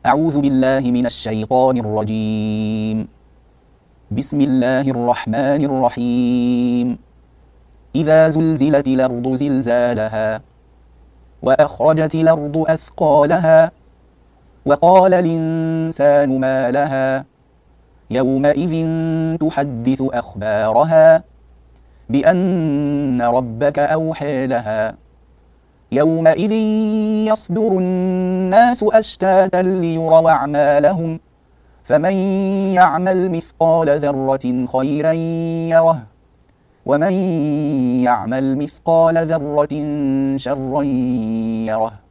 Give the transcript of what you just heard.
أعوذ بالله من الشيطان الرجيم. بسم الله الرحمن الرحيم. إذا زلزلت الأرض زلزالها وأخرجت الأرض أثقالها وقال الإنسان ما لها يومئذ تحدث أخبارها بأن ربك أوحى لها يومئذ يصدر الناس أشتاتا ليروا أعمالهم فمن يعمل مثقال ذرة خيرا يره ومن يعمل مثقال ذرة شرا يره.